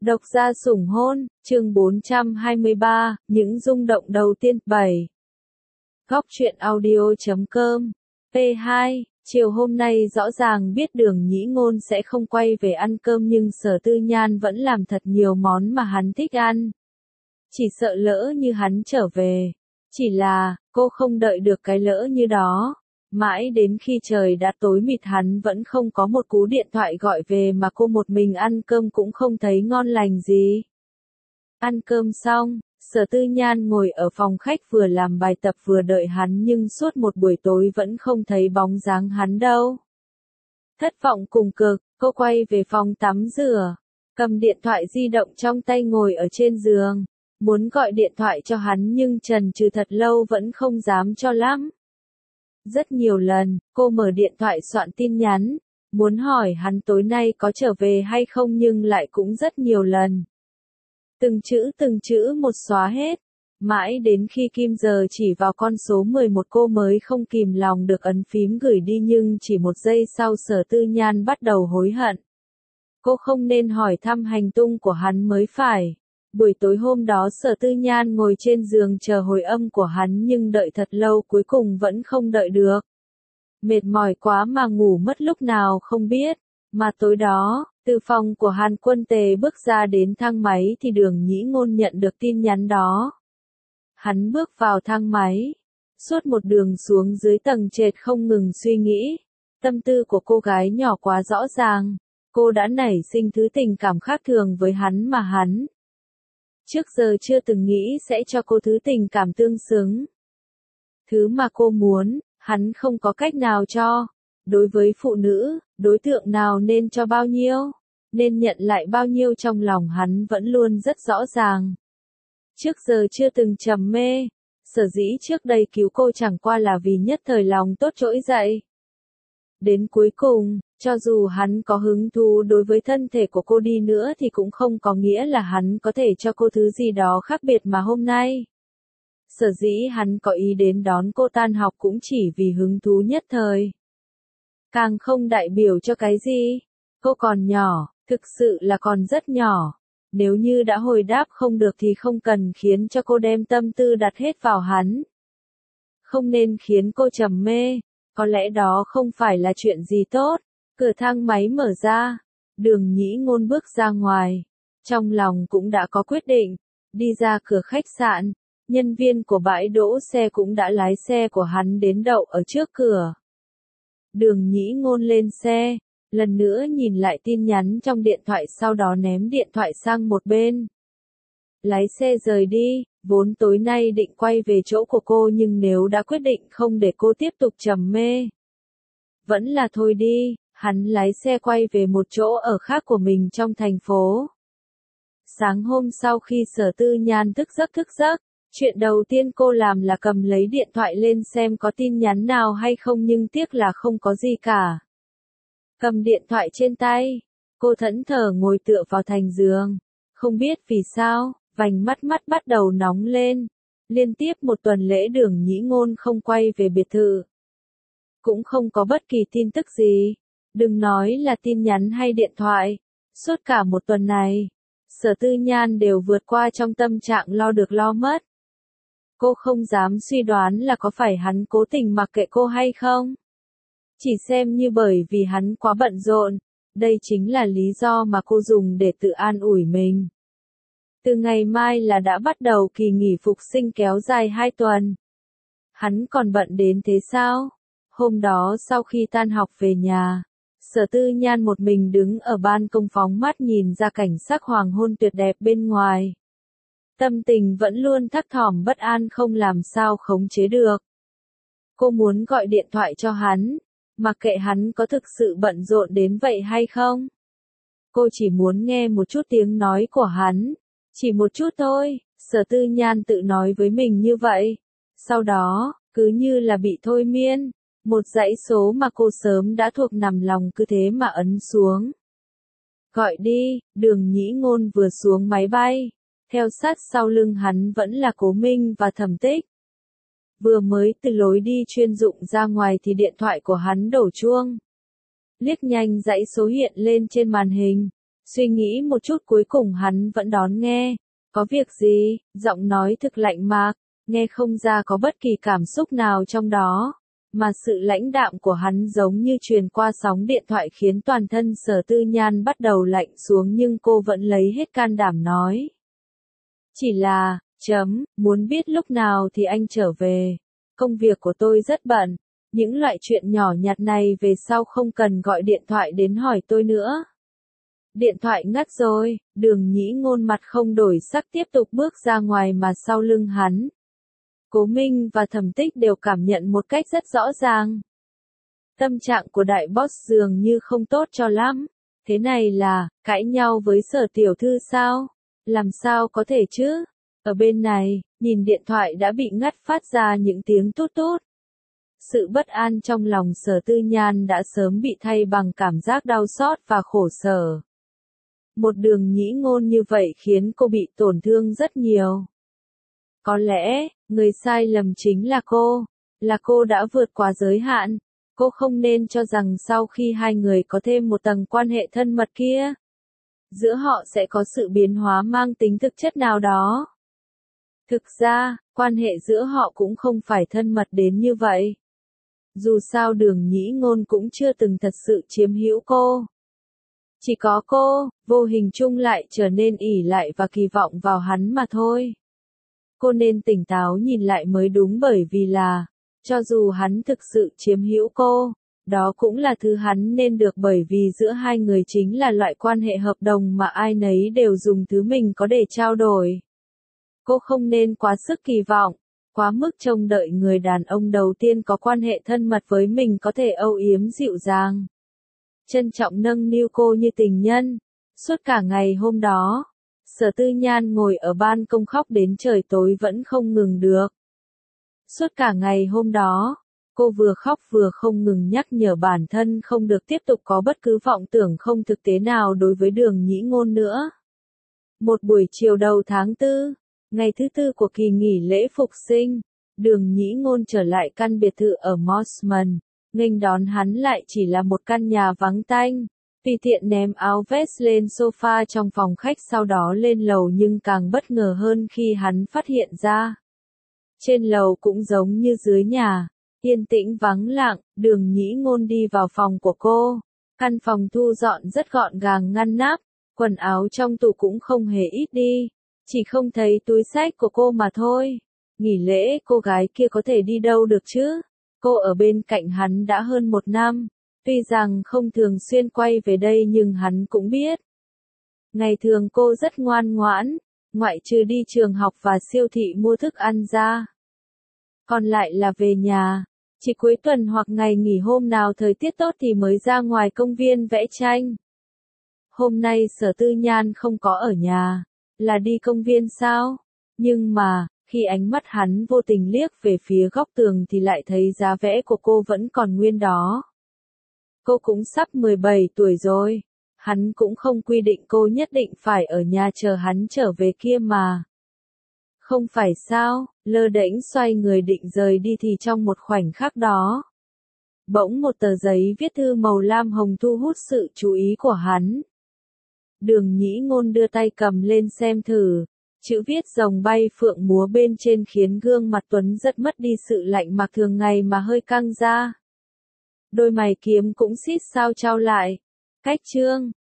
Độc gia sủng hôn, chương 423, những rung động đầu tiên, 7. Góc truyện audio.com. P2, chiều hôm nay rõ ràng biết Đường Nhĩ Ngôn sẽ không quay về ăn cơm nhưng Sở Tư Nhan vẫn làm thật nhiều món mà hắn thích ăn. Chỉ sợ lỡ như hắn trở về. Chỉ là, cô không đợi được cái lỡ như đó. Mãi đến khi trời đã tối mịt hắn vẫn không có một cú điện thoại gọi về mà cô một mình ăn cơm cũng không thấy ngon lành gì. Ăn cơm xong, Sở Tư Nhan ngồi ở phòng khách vừa làm bài tập vừa đợi hắn nhưng suốt một buổi tối vẫn không thấy bóng dáng hắn đâu. Thất vọng cùng cực, cô quay về phòng tắm rửa, cầm điện thoại di động trong tay ngồi ở trên giường, muốn gọi điện thoại cho hắn nhưng chần chừ thật lâu vẫn không dám cho lắm. Rất nhiều lần, cô mở điện thoại soạn tin nhắn, muốn hỏi hắn tối nay có trở về hay không nhưng lại cũng rất nhiều lần. Từng chữ một xóa hết. Mãi đến khi kim giờ chỉ vào con số 11 cô mới không kìm lòng được ấn phím gửi đi nhưng chỉ một giây sau Sở Tư Nhan bắt đầu hối hận. Cô không nên hỏi thăm hành tung của hắn mới phải. Buổi tối hôm đó Sở Tư Nhan ngồi trên giường chờ hồi âm của hắn nhưng đợi thật lâu cuối cùng vẫn không đợi được. Mệt mỏi quá mà ngủ mất lúc nào không biết. Mà tối đó, từ phòng của Hàn Quân Tề bước ra đến thang máy thì Đường Nhĩ Ngôn nhận được tin nhắn đó. Hắn bước vào thang máy. Suốt một đường xuống dưới tầng trệt không ngừng suy nghĩ. Tâm tư của cô gái nhỏ quá rõ ràng. Cô đã nảy sinh thứ tình cảm khác thường với hắn mà hắn trước giờ chưa từng nghĩ sẽ cho cô thứ tình cảm tương xứng. Thứ mà cô muốn, hắn không có cách nào cho. Đối với phụ nữ, đối tượng nào nên cho bao nhiêu, nên nhận lại bao nhiêu trong lòng hắn vẫn luôn rất rõ ràng. Trước giờ chưa từng trầm mê, sở dĩ trước đây cứu cô chẳng qua là vì nhất thời lòng tốt trỗi dậy. Đến cuối cùng, cho dù hắn có hứng thú đối với thân thể của cô đi nữa thì cũng không có nghĩa là hắn có thể cho cô thứ gì đó khác biệt mà hôm nay. Sở dĩ hắn có ý đến đón cô tan học cũng chỉ vì hứng thú nhất thời. Càng không đại biểu cho cái gì. Cô còn nhỏ, thực sự là còn rất nhỏ. Nếu như đã hồi đáp không được thì không cần khiến cho cô đem tâm tư đặt hết vào hắn. Không nên khiến cô trầm mê. Có lẽ đó không phải là chuyện gì tốt. Cửa thang máy mở ra. Đường Nhĩ Ngôn bước ra ngoài. Trong lòng cũng đã có quyết định. Đi ra cửa khách sạn. Nhân viên của bãi đỗ xe cũng đã lái xe của hắn đến đậu ở trước cửa. Đường Nhĩ Ngôn lên xe. Lần nữa nhìn lại tin nhắn trong điện thoại sau đó ném điện thoại sang một bên. Lái xe rời đi. Vốn tối nay định quay về chỗ của cô nhưng nếu đã quyết định không để cô tiếp tục trầm mê. Vẫn là thôi đi, hắn lái xe quay về một chỗ ở khác của mình trong thành phố. Sáng hôm sau khi Sở Tư Nhan thức giấc, chuyện đầu tiên cô làm là cầm lấy điện thoại lên xem có tin nhắn nào hay không nhưng tiếc là không có gì cả. Cầm điện thoại trên tay, cô thẫn thờ ngồi tựa vào thành giường. Không biết vì sao, vành mắt bắt đầu nóng lên. Liên tiếp một tuần lễ Đường Nhĩ Ngôn không quay về biệt thự. Cũng không có bất kỳ tin tức gì. Đừng nói là tin nhắn hay điện thoại. Suốt cả một tuần này, Sở Tư Nhan đều vượt qua trong tâm trạng lo được lo mất. Cô không dám suy đoán là có phải hắn cố tình mặc kệ cô hay không. Chỉ xem như bởi vì hắn quá bận rộn. Đây chính là lý do mà cô dùng để tự an ủi mình. Từ ngày mai là đã bắt đầu kỳ nghỉ phục sinh kéo dài 2 tuần. Hắn còn bận đến thế sao? Hôm đó sau khi tan học về nhà, Sở Tư Nhan một mình đứng ở ban công phóng mắt nhìn ra cảnh sắc hoàng hôn tuyệt đẹp bên ngoài. Tâm tình vẫn luôn thấp thỏm bất an không làm sao khống chế được. Cô muốn gọi điện thoại cho hắn, mặc kệ hắn có thực sự bận rộn đến vậy hay không. Cô chỉ muốn nghe một chút tiếng nói của hắn. Chỉ một chút thôi, Sở Tư Nhan tự nói với mình như vậy. Sau đó, cứ như là bị thôi miên, một dãy số mà cô sớm đã thuộc nằm lòng cứ thế mà ấn xuống. Gọi đi, Đường Nhĩ Ngôn vừa xuống máy bay. Theo sát sau lưng hắn vẫn là Cố Minh và Thẩm Tích. Vừa mới từ lối đi chuyên dụng ra ngoài thì điện thoại của hắn đổ chuông. Liếc nhanh dãy số hiện lên trên màn hình. Suy nghĩ một chút cuối cùng hắn vẫn đón nghe. Có việc gì? Giọng nói thực lạnh mạc, nghe không ra có bất kỳ cảm xúc nào trong đó. Mà sự lãnh đạm của hắn giống như truyền qua sóng điện thoại khiến toàn thân Sở Tư Nhan bắt đầu lạnh xuống nhưng cô vẫn lấy hết can đảm nói. Chỉ là, muốn biết lúc nào thì anh trở về. Công việc của tôi rất bận. Những loại chuyện nhỏ nhặt này về sau không cần gọi điện thoại đến hỏi tôi nữa. Điện thoại ngắt rồi, Đường Nhĩ Ngôn mặt không đổi sắc tiếp tục bước ra ngoài mà sau lưng hắn. Cố Minh và Thẩm Tích đều cảm nhận một cách rất rõ ràng. Tâm trạng của đại boss dường như không tốt cho lắm. Thế này là, cãi nhau với Sở tiểu thư sao? Làm sao có thể chứ? Ở bên này, nhìn điện thoại đã bị ngắt phát ra những tiếng tút tút. Sự bất an trong lòng Sở Tư Nhan đã sớm bị thay bằng cảm giác đau xót và khổ sở. Một Đường Nhĩ Ngôn như vậy khiến cô bị tổn thương rất nhiều. Có lẽ, người sai lầm chính là cô đã vượt quá giới hạn. Cô không nên cho rằng sau khi hai người có thêm một tầng quan hệ thân mật kia, giữa họ sẽ có sự biến hóa mang tính thực chất nào đó. Thực ra, quan hệ giữa họ cũng không phải thân mật đến như vậy. Dù sao Đường Nhĩ Ngôn cũng chưa từng thật sự chiếm hữu cô. Chỉ có cô, vô hình chung lại trở nên ỷ lại và kỳ vọng vào hắn mà thôi. Cô nên tỉnh táo nhìn lại mới đúng bởi vì là, cho dù hắn thực sự chiếm hữu cô, đó cũng là thứ hắn nên được bởi vì giữa hai người chính là loại quan hệ hợp đồng mà ai nấy đều dùng thứ mình có để trao đổi. Cô không nên quá sức kỳ vọng, quá mức trông đợi người đàn ông đầu tiên có quan hệ thân mật với mình có thể âu yếm dịu dàng. Trân trọng nâng niu cô như tình nhân. Suốt cả ngày hôm đó, Sở Tư Nhan ngồi ở ban công khóc đến trời tối vẫn không ngừng được. Suốt cả ngày hôm đó, cô vừa khóc vừa không ngừng nhắc nhở bản thân không được tiếp tục có bất cứ vọng tưởng không thực tế nào đối với Đường Nhĩ Ngôn nữa. Một buổi chiều đầu tháng 4, ngày thứ tư của kỳ nghỉ lễ phục sinh, Đường Nhĩ Ngôn trở lại căn biệt thự ở Mossman. Nghênh đón hắn lại chỉ là một căn nhà vắng tanh. Tùy tiện ném áo vest lên sofa trong phòng khách sau đó lên lầu nhưng càng bất ngờ hơn khi hắn phát hiện ra. Trên lầu cũng giống như dưới nhà, yên tĩnh vắng lặng, Đường Nhĩ Ngôn đi vào phòng của cô. Căn phòng thu dọn rất gọn gàng ngăn nắp, quần áo trong tủ cũng không hề ít đi, chỉ không thấy túi xách của cô mà thôi. Nghỉ lễ cô gái kia có thể đi đâu được chứ? Cô ở bên cạnh hắn đã hơn 1 năm, tuy rằng không thường xuyên quay về đây nhưng hắn cũng biết. Ngày thường cô rất ngoan ngoãn, ngoại trừ đi trường học và siêu thị mua thức ăn ra. Còn lại là về nhà, chỉ cuối tuần hoặc ngày nghỉ hôm nào thời tiết tốt thì mới ra ngoài công viên vẽ tranh. Hôm nay Sở Tư Nhan không có ở nhà, là đi công viên sao? Nhưng mà, khi ánh mắt hắn vô tình liếc về phía góc tường thì lại thấy giá vẽ của cô vẫn còn nguyên đó. Cô cũng sắp 17 tuổi rồi, hắn cũng không quy định cô nhất định phải ở nhà chờ hắn trở về kia mà. Không phải sao, lơ đễnh xoay người định rời đi thì trong một khoảnh khắc đó. Bỗng một tờ giấy viết thư màu lam hồng thu hút sự chú ý của hắn. Đường Nhĩ Ngôn đưa tay cầm lên xem thử. Chữ viết rồng bay phượng múa bên trên khiến gương mặt Tuấn rất mất đi sự lạnh mặc thường ngày mà hơi căng ra. Đôi mày kiếm cũng xít sao trao lại. Cách chương